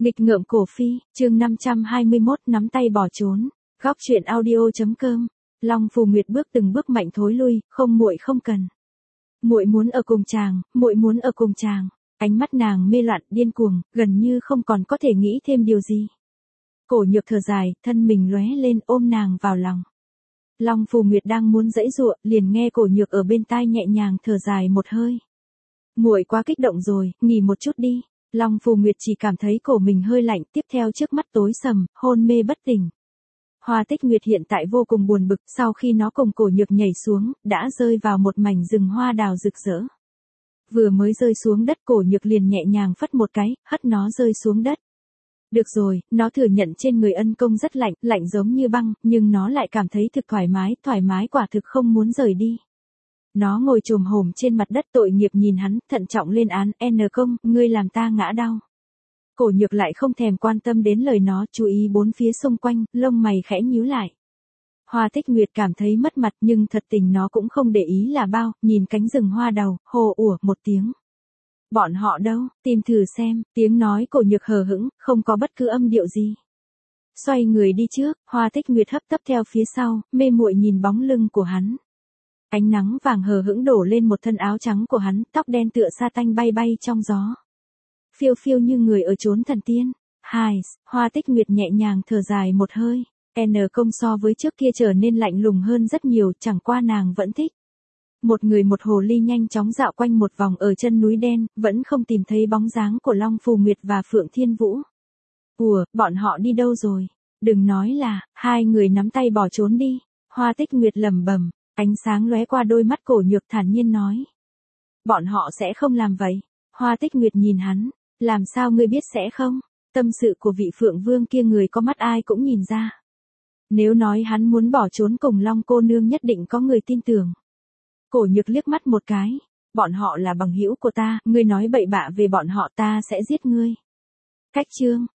Nghịch ngợm cổ phi, chương 521 nắm tay bỏ trốn. Góc truyện audio.com. Long Phù Nguyệt bước từng bước mạnh thối lui, không muội không cần. Muội muốn ở cùng chàng, muội muốn ở cùng chàng. Ánh mắt nàng mê loạn điên cuồng, gần như không còn có thể nghĩ thêm điều gì. Cổ Nhược thở dài, thân mình lóe lên ôm nàng vào lòng. Long Phù Nguyệt đang muốn giãy giụa, liền nghe Cổ Nhược ở bên tai nhẹ nhàng thở dài một hơi. Muội quá kích động rồi, nghỉ một chút đi. Long Phù Nguyệt chỉ cảm thấy cổ mình hơi lạnh, tiếp theo trước mắt tối sầm, hôn mê bất tỉnh. Hoa Tích Nguyệt hiện tại vô cùng buồn bực, sau khi nó cùng Cổ Nhược nhảy xuống, đã rơi vào một mảnh rừng hoa đào rực rỡ. Vừa mới rơi xuống đất, Cổ Nhược liền nhẹ nhàng phất một cái, hất nó rơi xuống đất. Được rồi, nó thừa nhận trên người ân công rất lạnh, lạnh giống như băng, nhưng nó lại cảm thấy thực thoải mái quả thực không muốn rời đi. Nó ngồi chồm hổm trên mặt đất tội nghiệp nhìn hắn, thận trọng lên án, N công, ngươi làm ta ngã đau. Cổ Nhược lại không thèm quan tâm đến lời nó, chú ý bốn phía xung quanh, lông mày khẽ nhíu lại. Hoa Tích Nguyệt cảm thấy mất mặt nhưng thật tình nó cũng không để ý là bao, nhìn cánh rừng hoa đầu, hồ ủa một tiếng. Bọn họ đâu, tìm thử xem, tiếng nói Cổ Nhược hờ hững, không có bất cứ âm điệu gì. Xoay người đi trước, Hoa Tích Nguyệt hấp tấp theo phía sau, mê muội nhìn bóng lưng của hắn. Ánh nắng vàng hờ hững đổ lên một thân áo trắng của hắn, tóc đen tựa sa tanh bay bay trong gió. Phiêu phiêu như người ở chốn thần tiên. Hoa Tích Nguyệt nhẹ nhàng thở dài một hơi. N công so với trước kia trở nên lạnh lùng hơn rất nhiều, chẳng qua nàng vẫn thích. Một người một hồ ly nhanh chóng dạo quanh một vòng ở chân núi đen, vẫn không tìm thấy bóng dáng của Long Phù Nguyệt và Phượng Thiên Vũ. Ủa, bọn họ đi đâu rồi? Đừng nói là, hai người nắm tay bỏ trốn đi. Hoa Tích Nguyệt lẩm bẩm. Ánh sáng lóe qua đôi mắt Cổ Nhược thản nhiên nói. Bọn họ sẽ không làm vậy. Hoa Tích Nguyệt nhìn hắn. Làm sao ngươi biết sẽ không? Tâm sự của vị Phượng Vương kia người có mắt ai cũng nhìn ra. Nếu nói hắn muốn bỏ trốn cùng Long cô nương nhất định có người tin tưởng. Cổ Nhược liếc mắt một cái. Bọn họ là bằng hữu của ta, ngươi nói bậy bạ về bọn họ ta sẽ giết ngươi. Cách chương,